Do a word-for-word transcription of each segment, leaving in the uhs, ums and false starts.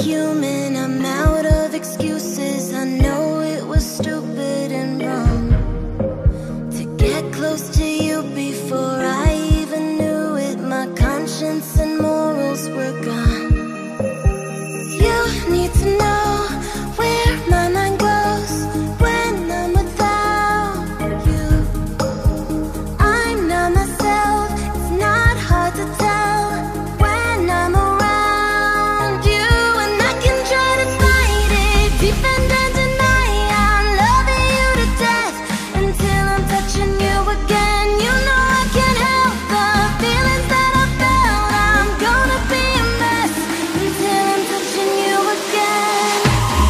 human, I'm out of excuses. I know it was stupid and wrong to get close to you before I even knew it. My conscience and morals were gone. You need to know where my mind goes when I'm without you. I'm not myself, it's not hard to tell when I'm around you. And I can try to fight it deep and then deny I'm loving you to death until I'm touching you again. You know I can't help the feelings that I felt. I'm gonna be a mess until I'm touching you again.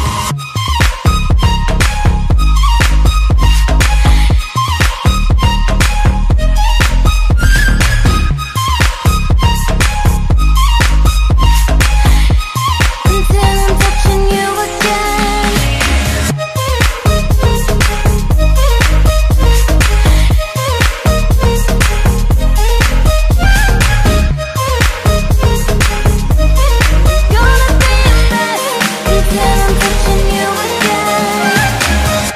Until I'm touching you again. Gonna be a mess until I'm touching you again.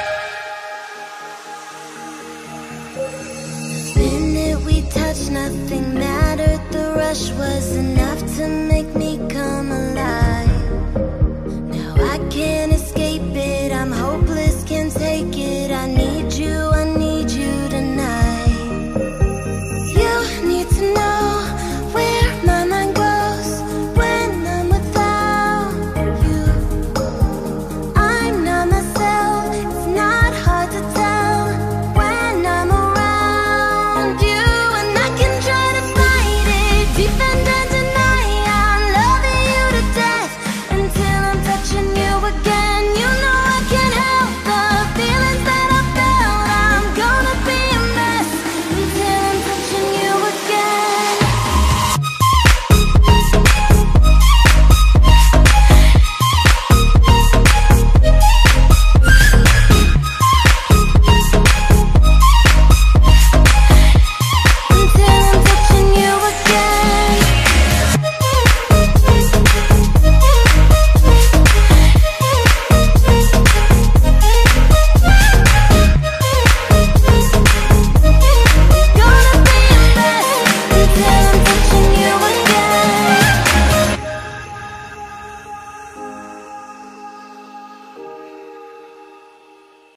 Minute we touched, nothing mattered. The rush was enough to make me come alive.